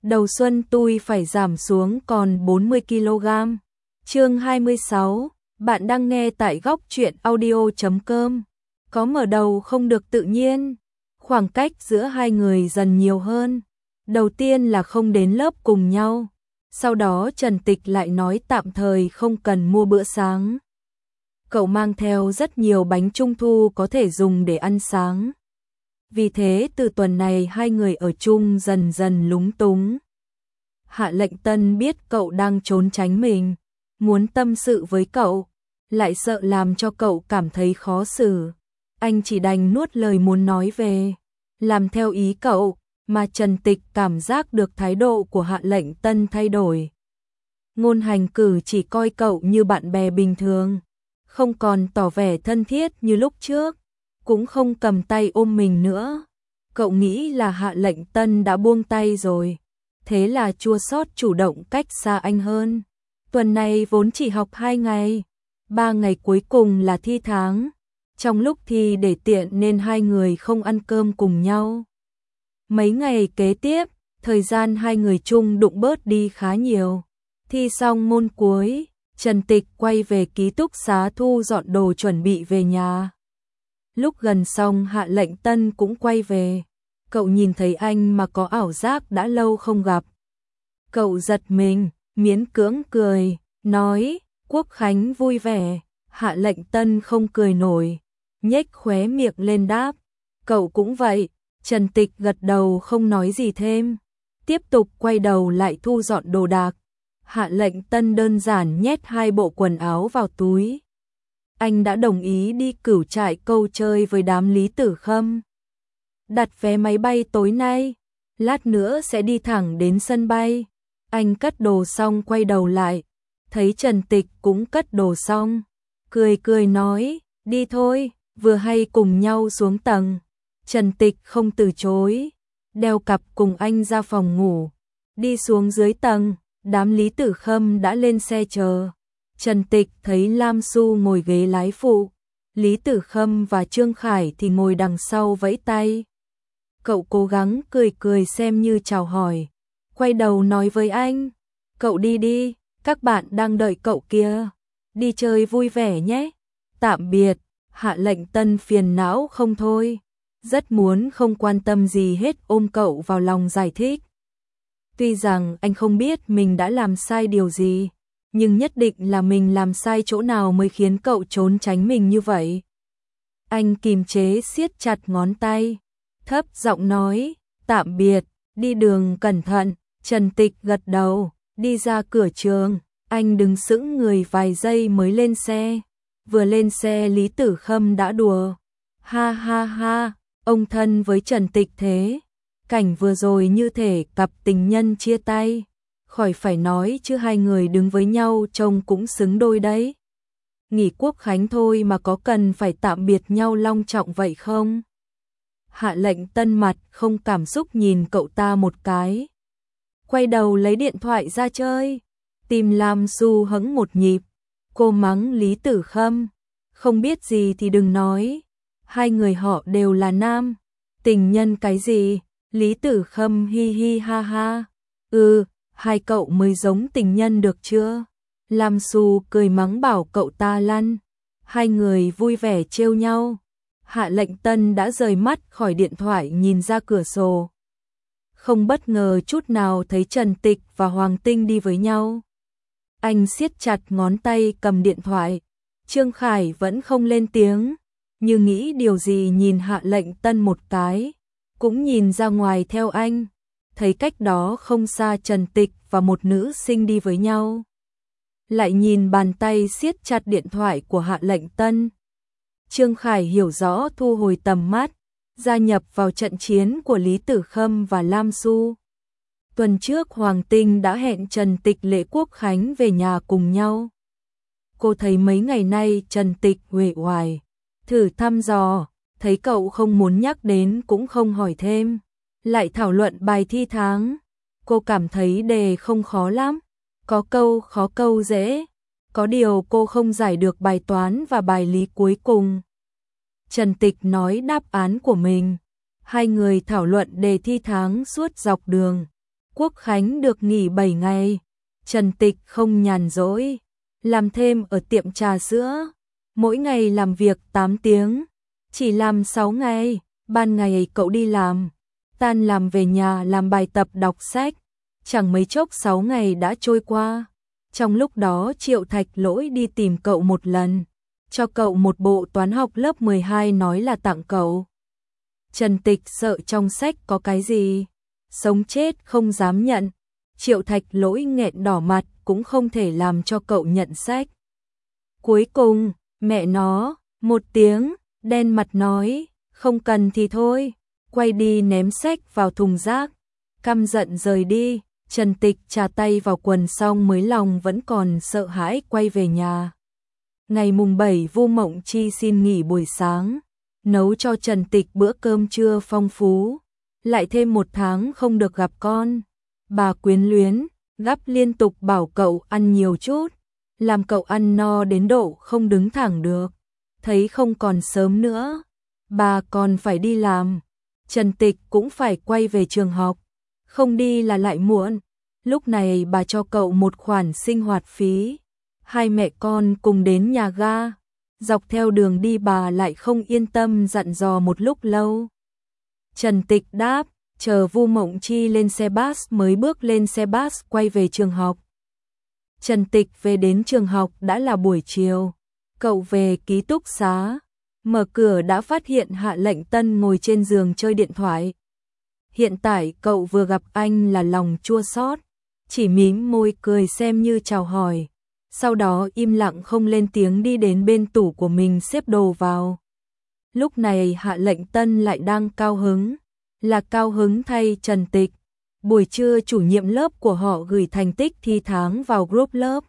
đầu xuân tôi phải giảm xuống còn 40 kg. Chương 26, bạn đang nghe tại góc truyện audio.com. Có mở đầu không được tự nhiên, khoảng cách giữa hai người dần nhiều hơn. Đầu tiên là không đến lớp cùng nhau, sau đó Trần Tịch lại nói tạm thời không cần mua bữa sáng. Cậu mang theo rất nhiều bánh trung thu có thể dùng để ăn sáng. Vì thế từ tuần này hai người ở chung dần dần lúng túng. Hạ Lệnh Tân biết cậu đang trốn tránh mình, muốn tâm sự với cậu, lại sợ làm cho cậu cảm thấy khó xử. Anh chỉ đành nuốt lời muốn nói về, làm theo ý cậu, mà Trần Tịch cảm giác được thái độ của Hạ Lệnh Tân thay đổi. Ngôn hành cử chỉ coi cậu như bạn bè bình thường, không còn tỏ vẻ thân thiết như lúc trước, cũng không cầm tay ôm mình nữa. Cậu nghĩ là Hạ Lệnh Tân đã buông tay rồi, thế là chua xót chủ động cách xa anh hơn. Tuần này vốn chỉ học 2 ngày, 3 ngày cuối cùng là thi tháng. Trong lúc thi để tiện nên hai người không ăn cơm cùng nhau. Mấy ngày kế tiếp, thời gian hai người chung đụng bớt đi khá nhiều. Thi xong môn cuối, Trần Tịch quay về ký túc xá thu dọn đồ chuẩn bị về nhà. Lúc gần xong Hạ Lệnh Tân cũng quay về. Cậu nhìn thấy anh mà có ảo giác đã lâu không gặp. Cậu giật mình, miễn cưỡng cười, nói, Quốc Khánh vui vẻ. Hạ Lệnh Tân không cười nổi, nhếch khóe miệng lên đáp, cậu cũng vậy. Trần Tịch gật đầu không nói gì thêm, tiếp tục quay đầu lại thu dọn đồ đạc. Hạ Lệnh Tân đơn giản nhét 2 bộ quần áo vào túi. Anh đã đồng ý đi Cửu Trại câu chơi với đám Lý Tử Khâm. Đặt vé máy bay tối nay, lát nữa sẽ đi thẳng đến sân bay. Anh cất đồ xong quay đầu lại, thấy Trần Tịch cũng cất đồ xong, cười cười nói, đi thôi, vừa hay cùng nhau xuống tầng. Trần Tịch không từ chối, đeo cặp cùng anh ra phòng ngủ. Đi xuống dưới tầng, đám Lý Tử Khâm đã lên xe chờ. Trần Tịch thấy Lam Xu ngồi ghế lái phụ, Lý Tử Khâm và Trương Khải thì ngồi đằng sau vẫy tay. Cậu cố gắng cười cười xem như chào hỏi, quay đầu nói với anh, cậu đi đi, các bạn đang đợi cậu kia, đi chơi vui vẻ nhé. Tạm biệt. Hạ Lệnh Tân phiền não không thôi, rất muốn không quan tâm gì hết ôm cậu vào lòng giải thích. Tuy rằng anh không biết mình đã làm sai điều gì, nhưng nhất định là mình làm sai chỗ nào mới khiến cậu trốn tránh mình như vậy. Anh kìm chế siết chặt ngón tay, thấp giọng nói, tạm biệt, đi đường cẩn thận. Trần Tịch gật đầu, đi ra cửa trường, anh đứng sững người vài giây mới lên xe. Vừa lên xe Lý Tử Khâm đã đùa, ha ha ha, ông thân với Trần Tịch thế. Cảnh vừa rồi như thể cặp tình nhân chia tay, khỏi phải nói chứ hai người đứng với nhau trông cũng xứng đôi đấy. Nghỉ Quốc Khánh thôi mà có cần phải tạm biệt nhau long trọng vậy không? Hạ Lệnh Tân mặt không cảm xúc nhìn cậu ta một cái, quay đầu lấy điện thoại ra chơi. Tim Lam Xu hững một nhịp, cô mắng Lý Tử Khâm, không biết gì thì đừng nói, hai người họ đều là nam, tình nhân cái gì? Lý Tử Khâm hi hi ha ha, hai cậu mới giống tình nhân được chưa? Lam Xu cười mắng bảo cậu ta lăn. Hai người vui vẻ trêu nhau. Hạ Lệnh Tân đã rời mắt khỏi điện thoại nhìn ra cửa sổ, không bất ngờ chút nào thấy Trần Tịch và Hoàng Tinh đi với nhau. Anh siết chặt ngón tay cầm điện thoại. Trương Khải vẫn không lên tiếng, như nghĩ điều gì nhìn Hạ Lệnh Tân một cái, cũng nhìn ra ngoài theo anh, thấy cách đó không xa Trần Tịch và một nữ sinh đi với nhau. Lại nhìn bàn tay siết chặt điện thoại của Hạ Lệnh Tân. Trương Khải hiểu rõ thu hồi tầm mắt, gia nhập vào trận chiến của Lý Tử Khâm và Lam Xu. Tuần trước Hoàng Tinh đã hẹn Trần Tịch lễ Quốc Khánh về nhà cùng nhau. Cô thấy mấy ngày nay Trần Tịch uể oải, thử thăm dò, thấy cậu không muốn nhắc đến cũng không hỏi thêm. Lại thảo luận bài thi tháng. Cô cảm thấy đề không khó lắm, có câu khó câu dễ. Có điều cô không giải được bài toán và bài lý cuối cùng. Trần Tịch nói đáp án của mình. Hai người thảo luận đề thi tháng suốt dọc đường. Quốc khánh được nghỉ 7 ngày, Trần Tịch không nhàn rỗi, làm thêm ở tiệm trà sữa, mỗi ngày làm việc 8 tiếng, chỉ làm 6 ngày, ban ngày cậu đi làm, tan làm về nhà làm bài tập đọc sách, chẳng mấy chốc 6 ngày đã trôi qua. Trong lúc đó Triệu Thạch Lỗi đi tìm cậu một lần, cho cậu một bộ toán học lớp 12 nói là tặng cậu. Trần Tịch sợ trong sách có cái gì, sống chết không dám nhận. Triệu Thạch Lỗi nghẹn đỏ mặt cũng không thể làm cho cậu nhận sách. Cuối cùng, mẹ nó, một tiếng, đen mặt nói, không cần thì thôi, quay đi ném sách vào thùng rác, căm giận rời đi. Trần Tịch chà tay vào quần xong mới lòng vẫn còn sợ hãi quay về nhà. Ngày mùng 7 Vu Mộng Chi xin nghỉ buổi sáng, nấu cho Trần Tịch bữa cơm trưa phong phú, lại thêm 1 tháng không được gặp con. Bà quyến luyến, gắp liên tục bảo cậu ăn nhiều chút, làm cậu ăn no đến độ không đứng thẳng được. Thấy không còn sớm nữa, bà còn phải đi làm, Trần Tịch cũng phải quay về trường học, không đi là lại muộn. Lúc này bà cho cậu một khoản sinh hoạt phí, hai mẹ con cùng đến nhà ga. Dọc theo đường đi bà lại không yên tâm dặn dò một lúc lâu. Trần Tịch đáp, chờ Vu Mộng Chi lên xe bus mới bước lên xe bus quay về trường học. Trần Tịch về đến trường học đã là buổi chiều, cậu về ký túc xá, mở cửa đã phát hiện Hạ Lệnh Tân ngồi trên giường chơi điện thoại. Hiện tại cậu vừa gặp anh là lòng chua xót, chỉ mím môi cười xem như chào hỏi, sau đó im lặng không lên tiếng đi đến bên tủ của mình xếp đồ vào. Lúc này Hạ Lệnh Tân lại đang cao hứng, là cao hứng thay Trần Tịch. Buổi trưa chủ nhiệm lớp của họ gửi thành tích thi tháng vào group lớp.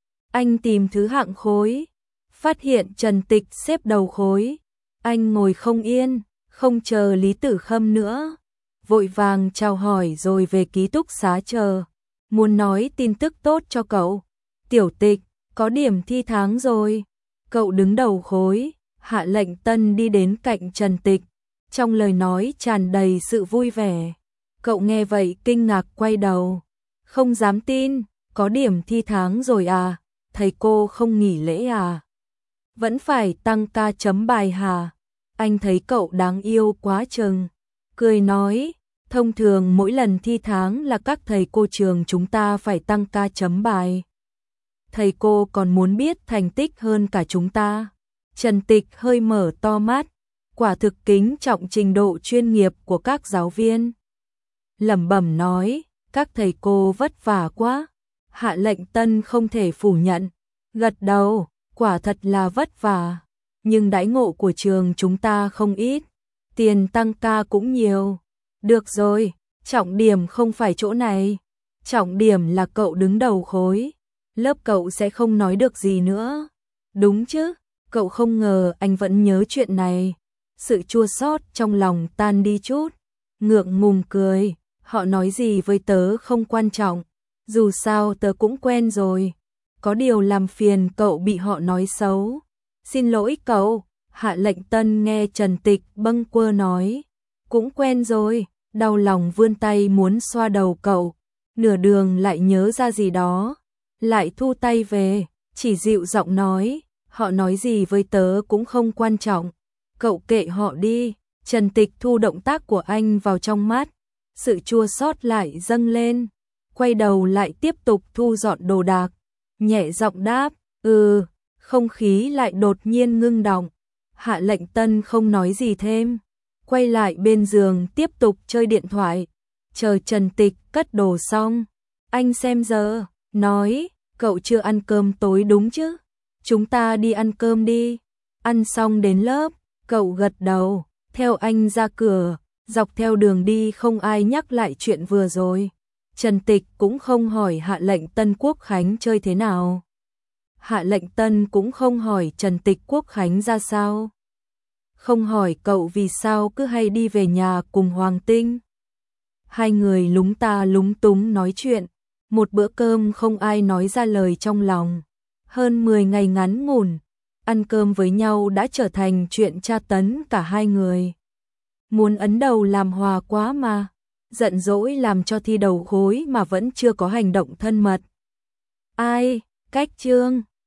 Anh tìm thứ hạng khối, phát hiện Trần Tịch xếp đầu khối. Anh ngồi không yên, không chờ Lý Tử Khâm nữa, vội vàng chào hỏi rồi về ký túc xá chờ, muốn nói tin tức tốt cho cậu. Tiểu Tịch, có điểm thi tháng rồi. Cậu đứng đầu khối. Hạ Lệnh Tân đi đến cạnh Trần Tịch, trong lời nói tràn đầy sự vui vẻ. Cậu nghe vậy kinh ngạc quay đầu, không dám tin, có điểm thi tháng rồi à, thầy cô không nghỉ lễ à, vẫn phải tăng ca chấm bài hả? Anh thấy cậu đáng yêu quá chừng, cười nói, thông thường mỗi lần thi tháng là các thầy cô trường chúng ta phải tăng ca chấm bài. Thầy cô còn muốn biết thành tích hơn cả chúng ta. Trần Tịch hơi mở to mắt, quả thực kính trọng trình độ chuyên nghiệp của các giáo viên. Lẩm bẩm nói, các thầy cô vất vả quá. Hạ Lệnh Tân không thể phủ nhận, gật đầu, quả thật là vất vả, nhưng đãi ngộ của trường chúng ta không ít, tiền tăng ca cũng nhiều. Được rồi, trọng điểm không phải chỗ này, trọng điểm là cậu đứng đầu khối, lớp cậu sẽ không nói được gì nữa. Đúng chứ? Cậu không ngờ anh vẫn nhớ chuyện này. Sự chua xót trong lòng tan đi chút, ngượng ngùng cười, họ nói gì với tớ không quan trọng, dù sao tớ cũng quen rồi, có điều làm phiền cậu bị họ nói xấu. Xin lỗi cậu. Hạ Lệnh Tân nghe Trần Tịch bâng quơ nói, cũng quen rồi, đau lòng vươn tay muốn xoa đầu cậu, nửa đường lại nhớ ra gì đó, lại thu tay về, chỉ dịu giọng nói, họ nói gì với tớ cũng không quan trọng, cậu kệ họ đi. Trần Tịch thu động tác của anh vào trong mắt, sự chua xót lại dâng lên, quay đầu lại tiếp tục thu dọn đồ đạc, nhẹ giọng đáp, không khí lại đột nhiên ngưng đọng. Hạ Lệnh Tân không nói gì thêm, quay lại bên giường tiếp tục chơi điện thoại, chờ Trần Tịch cất đồ xong, anh xem giờ, nói, cậu chưa ăn cơm tối đúng chứ? Chúng ta đi ăn cơm đi. Ăn xong đến lớp, cậu gật đầu, theo anh ra cửa, dọc theo đường đi không ai nhắc lại chuyện vừa rồi. Trần Tịch cũng không hỏi Hạ Lệnh Tân Quốc Khánh chơi thế nào. Hạ Lệnh Tân cũng không hỏi Trần Tịch Quốc Khánh ra sao. Không hỏi cậu vì sao cứ hay đi về nhà cùng Hoàng Tinh. Hai người lúng ta lúng túng nói chuyện, một bữa cơm không ai nói ra lời trong lòng. Hơn 10 ngày ngắn ngủn, ăn cơm với nhau đã trở thành chuyện tra tấn cả hai người. Muốn ấn đầu làm hòa quá mà. giận dỗi làm cho thi đầu gối mà vẫn chưa có hành động thân mật. Ai, cách Trương